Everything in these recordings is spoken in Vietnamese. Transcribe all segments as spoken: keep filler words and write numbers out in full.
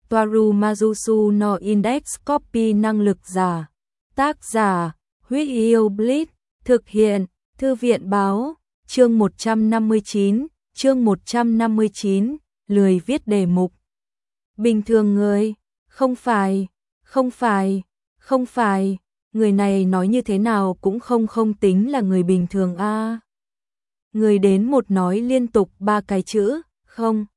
Toaru Majusu no Index Copy năng lực giả. Tác giả, Huyết Yêu Blitz, thực hiện, Thư viện báo, chương một trăm năm mươi chín, chương một trăm năm mươi chín, lười viết đề mục. Bình thường người, không phải, không phải, không phải, người này nói như thế nào cũng không không tính là người bình thường a. À. Người đến một nói liên tục ba cái chữ, không.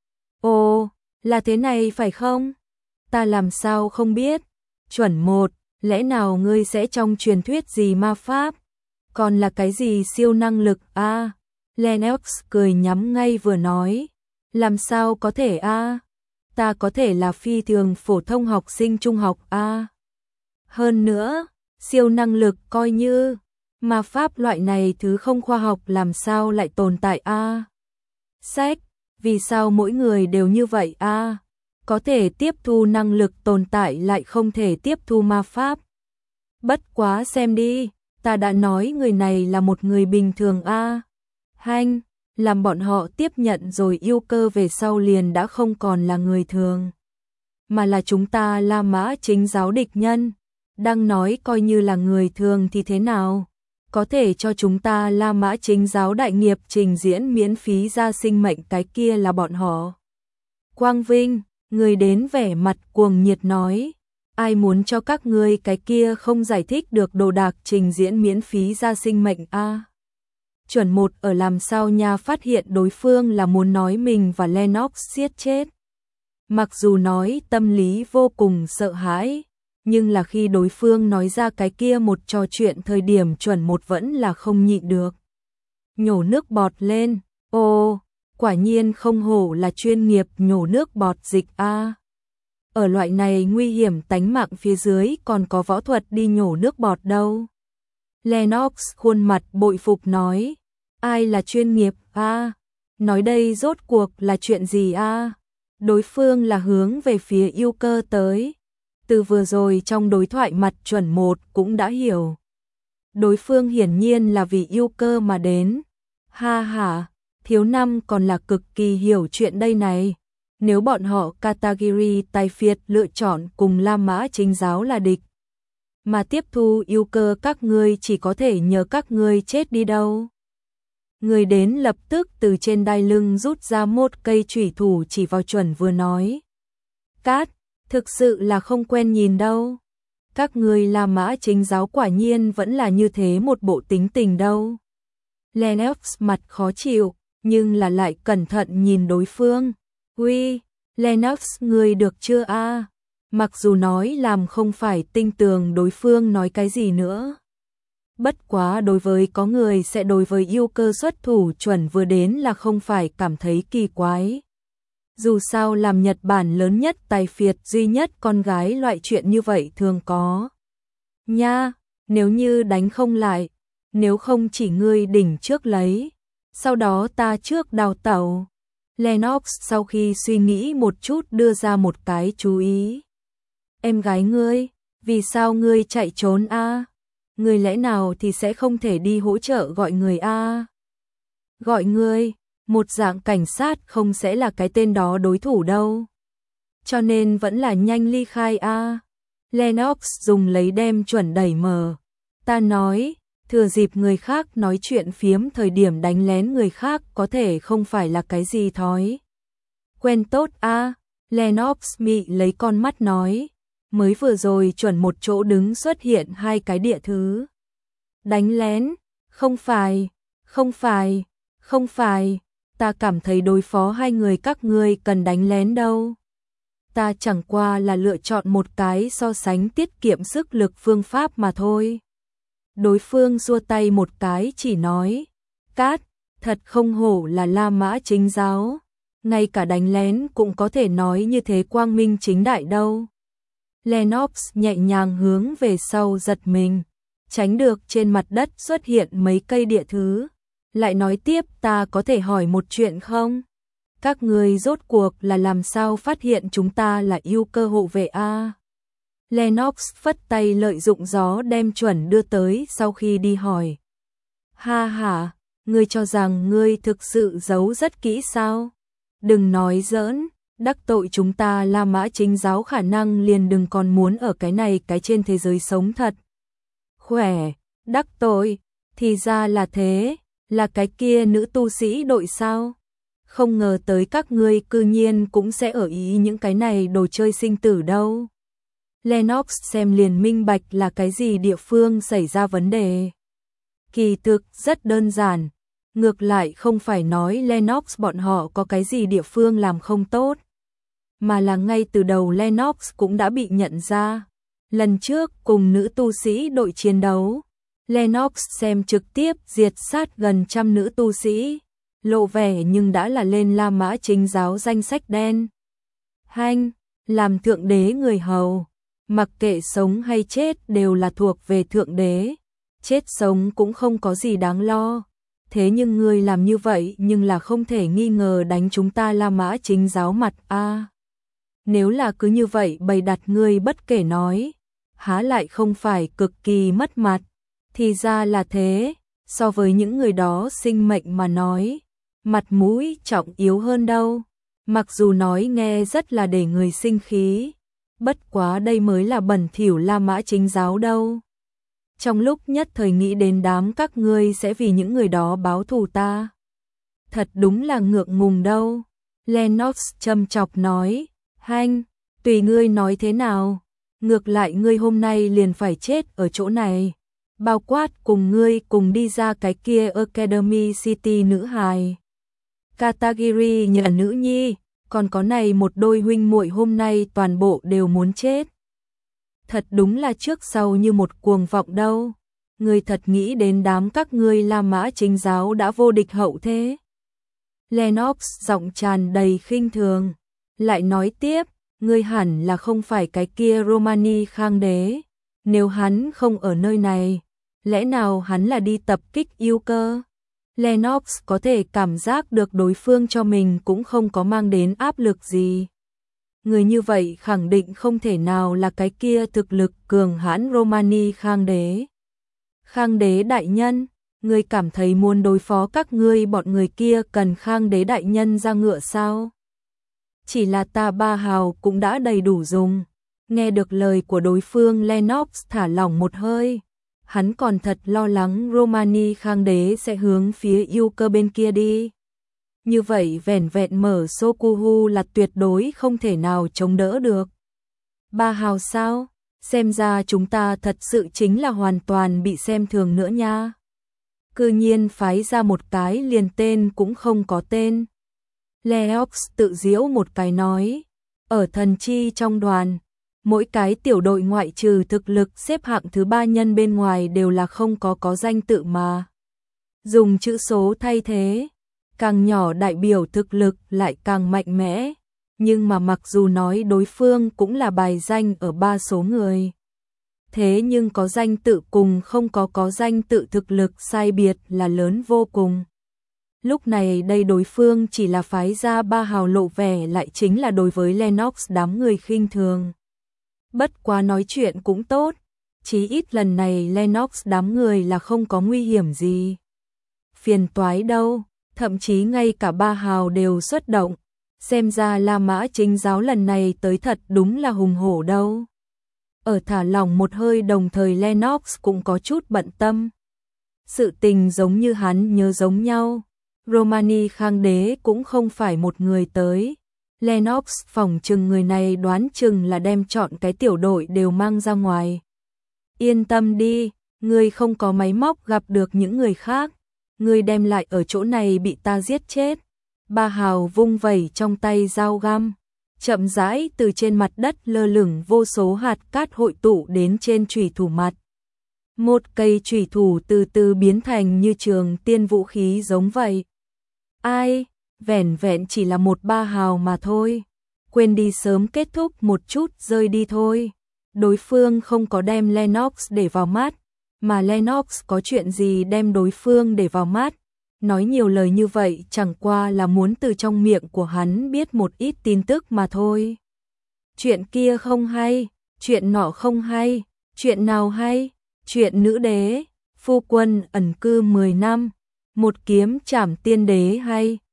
Ồ, là thế này phải không? Ta làm sao không biết? Chuẩn một, lẽ nào ngươi sẽ trong truyền thuyết gì ma pháp? Còn là cái gì siêu năng lực a? À, Lennox cười nhắm ngay vừa nói. Làm sao có thể a? À? Ta có thể là phi thường phổ thông học sinh trung học a. À. Hơn nữa, siêu năng lực coi như ma pháp loại này thứ không khoa học làm sao lại tồn tại a? À. Sách, vì sao mỗi người đều như vậy a? À? Có thể tiếp thu năng lực tồn tại lại không thể tiếp thu ma pháp. Bất quá xem đi, ta đã nói người này là một người bình thường a. À. Hanh, làm bọn họ tiếp nhận rồi yêu cơ về sau liền đã không còn là người thường. Mà là chúng ta La Mã Chính giáo địch nhân. Đang nói coi như là người thường thì thế nào? Có thể cho chúng ta La Mã Chính giáo đại nghiệp trình diễn miễn phí ra sinh mệnh cái kia là bọn họ. Quang Vinh, người đến vẻ mặt cuồng nhiệt nói. Ai muốn cho các ngươi cái kia không giải thích được đồ đạc trình diễn miễn phí ra sinh mệnh a? À? Chuẩn một ở làm sao nha phát hiện đối phương là muốn nói mình và Lennox giết chết. Mặc dù nói tâm lý vô cùng sợ hãi, nhưng là khi đối phương nói ra cái kia một trò chuyện thời điểm chuẩn một vẫn là không nhịn được. Nhổ nước bọt lên, ô, quả nhiên không hổ là chuyên nghiệp nhổ nước bọt dịch a. À. Ở loại này nguy hiểm tánh mạng phía dưới còn có võ thuật đi nhổ nước bọt đâu. Lennox khuôn mặt bội phục nói, ai là chuyên nghiệp a? À? Nói đây rốt cuộc là chuyện gì a? À? Đối phương là hướng về phía yêu cơ tới. Từ vừa rồi trong đối thoại mặt chuẩn một cũng đã hiểu. Đối phương hiển nhiên là vì yêu cơ mà đến. Ha ha, thiếu năm còn là cực kỳ hiểu chuyện đây này. Nếu bọn họ Katagiri tài phiệt lựa chọn cùng La Mã Chính giáo là địch, mà tiếp thu yêu cơ các ngươi chỉ có thể nhờ các ngươi chết đi đâu. Người đến lập tức từ trên đai lưng rút ra một cây chủy thủ chỉ vào chuẩn vừa nói. Cát, thực sự là không quen nhìn đâu. Các ngươi La Mã Chính giáo quả nhiên vẫn là như thế một bộ tính tình đâu. Lennox mặt khó chịu, nhưng là lại cẩn thận nhìn đối phương. Uy, Lennox ngươi được chưa a? À? Mặc dù nói làm không phải tinh tường đối phương nói cái gì nữa. Bất quá đối với có người sẽ đối với yêu cơ xuất thủ chuẩn vừa đến là không phải cảm thấy kỳ quái. Dù sao làm Nhật Bản lớn nhất tài phiệt duy nhất con gái loại chuyện như vậy thường có. Nha, nếu như đánh không lại, nếu không chỉ ngươi đỉnh trước lấy, sau đó ta trước đào tẩu. Lennox sau khi suy nghĩ một chút đưa ra một cái chú ý. Em gái ngươi, vì sao ngươi chạy trốn a? À? Ngươi lẽ nào thì sẽ không thể đi hỗ trợ gọi người a? À? Gọi ngươi, một dạng cảnh sát không sẽ là cái tên đó đối thủ đâu. Cho nên vẫn là nhanh ly khai a. À? Lennox dùng lấy đem chuẩn đẩy mở. Ta nói, thừa dịp người khác nói chuyện phiếm thời điểm đánh lén người khác có thể không phải là cái gì thói quen tốt a. À? Lennox mị lấy con mắt nói. Mới vừa rồi chuẩn một chỗ đứng xuất hiện hai cái địa thứ. Đánh lén, không phải, không phải, không phải, ta cảm thấy đối phó hai người các ngươi cần đánh lén đâu. Ta chẳng qua là lựa chọn một cái so sánh tiết kiệm sức lực phương pháp mà thôi. Đối phương xua tay một cái chỉ nói, Cát, thật không hổ là La Mã Chính giáo, ngay cả đánh lén cũng có thể nói như thế quang minh chính đại đâu. Lennox nhẹ nhàng hướng về sau giật mình, tránh được trên mặt đất xuất hiện mấy cây địa thứ. Lại nói tiếp, ta có thể hỏi một chuyện không? Các người rốt cuộc là làm sao phát hiện chúng ta là yêu cơ hộ vệ a? À? Lennox phất tay lợi dụng gió đem chuẩn đưa tới sau khi đi hỏi. Ha ha, ngươi cho rằng ngươi thực sự giấu rất kỹ sao? Đừng nói giỡn, đắc tội chúng ta La Mã Chính giáo khả năng liền đừng còn muốn ở cái này cái trên thế giới sống thật. Khỏe, đắc tội, thì ra là thế, là cái kia nữ tu sĩ đội sao? Không ngờ tới các ngươi cư nhiên cũng sẽ ở ý những cái này đồ chơi sinh tử đâu. Lennox xem liền minh bạch là cái gì địa phương xảy ra vấn đề. Kỳ thực rất đơn giản, ngược lại không phải nói Lennox bọn họ có cái gì địa phương làm không tốt, mà là ngay từ đầu Lennox cũng đã bị nhận ra. Lần trước cùng nữ tu sĩ đội chiến đấu, Lennox xem trực tiếp diệt sát gần trăm nữ tu sĩ, lộ vẻ nhưng đã là lên La Mã Chính giáo danh sách đen. Hanh, làm thượng đế người hầu, mặc kệ sống hay chết đều là thuộc về thượng đế, chết sống cũng không có gì đáng lo. Thế nhưng ngươi làm như vậy nhưng là không thể nghi ngờ đánh chúng ta La Mã Chính giáo mặt a. À, nếu là cứ như vậy bày đặt ngươi bất kể nói, há lại không phải cực kỳ mất mặt. Thì ra là thế, so với những người đó sinh mệnh mà nói, mặt mũi trọng yếu hơn đâu. Mặc dù nói nghe rất là để người sinh khí, bất quá đây mới là bẩn thỉu La Mã Chính giáo đâu. Trong lúc nhất thời nghĩ đến đám các ngươi sẽ vì những người đó báo thù ta, thật đúng là ngượng ngùng đâu. Lennox châm chọc nói, hanh, tùy ngươi nói thế nào, ngược lại ngươi hôm nay liền phải chết ở chỗ này, bao quát cùng ngươi cùng đi ra cái kia Academy City nữ hài. Katagiri nhờ nữ nhi, còn có này một đôi huynh muội hôm nay toàn bộ đều muốn chết. Thật đúng là trước sau như một cuồng vọng đâu. Ngươi thật nghĩ đến đám các ngươi La Mã Chính giáo đã vô địch hậu thế. Lennox giọng tràn đầy khinh thường, lại nói tiếp, ngươi hẳn là không phải cái kia Romani Khang đế, nếu hắn không ở nơi này, lẽ nào hắn là đi tập kích yêu cơ? Lennox có thể cảm giác được đối phương cho mình cũng không có mang đến áp lực gì. Người như vậy khẳng định không thể nào là cái kia thực lực cường hãn Romani Khang đế. Khang đế đại nhân, ngươi cảm thấy muốn đối phó các ngươi bọn người kia cần Khang đế đại nhân ra ngựa sao? Chỉ là ta ba hào cũng đã đầy đủ dùng. Nghe được lời của đối phương Lennox thả lỏng một hơi. Hắn còn thật lo lắng Romani Khang đế sẽ hướng phía yêu cơ bên kia đi. Như vậy vẻn vẹn mở Sokuhu là tuyệt đối không thể nào chống đỡ được. Ba hào sao? Xem ra chúng ta thật sự chính là hoàn toàn bị xem thường nữa nha. Cư nhiên phái ra một cái liền tên cũng không có tên. Lennox tự giễu một cái nói, ở thần chi trong đoàn, mỗi cái tiểu đội ngoại trừ thực lực xếp hạng thứ ba nhân bên ngoài đều là không có có danh tự mà. Dùng chữ số thay thế, càng nhỏ đại biểu thực lực lại càng mạnh mẽ, nhưng mà mặc dù nói đối phương cũng là bài danh ở ba số người. Thế nhưng có danh tự cùng không có có danh tự thực lực sai biệt là lớn vô cùng. Lúc này đây đối phương chỉ là phái ra ba hào lộ vẻ lại chính là đối với Lennox đám người khinh thường. Bất quá nói chuyện cũng tốt, chí ít lần này Lennox đám người là không có nguy hiểm gì. Phiền toái đâu, thậm chí ngay cả ba hào đều xuất động, xem ra La Mã Chính giáo lần này tới thật đúng là hùng hổ đâu. Ở thả lỏng một hơi đồng thời Lennox cũng có chút bận tâm. Sự tình giống như hắn nhớ giống nhau, Romani Khang đế cũng không phải một người tới. Lennox phỏng chừng người này đoán chừng là đem chọn cái tiểu đội đều mang ra ngoài. Yên tâm đi, ngươi không có máy móc gặp được những người khác, ngươi đem lại ở chỗ này bị ta giết chết. Ba hào vung vẩy trong tay dao găm, chậm rãi từ trên mặt đất lơ lửng vô số hạt cát hội tụ đến trên chủy thủ mặt. Một cây chủy thủ từ từ biến thành như trường tiên vũ khí giống vậy. Ai, vẻn vẹn chỉ là một ba hào mà thôi. Quên đi sớm kết thúc một chút rơi đi thôi. Đối phương không có đem Lennox để vào mắt, mà Lennox có chuyện gì đem đối phương để vào mắt. Nói nhiều lời như vậy chẳng qua là muốn từ trong miệng của hắn biết một ít tin tức mà thôi. Chuyện kia không hay, chuyện nọ không hay, chuyện nào hay, chuyện nữ đế, phu quân ẩn cư mười năm, một kiếm trảm tiên đế hay.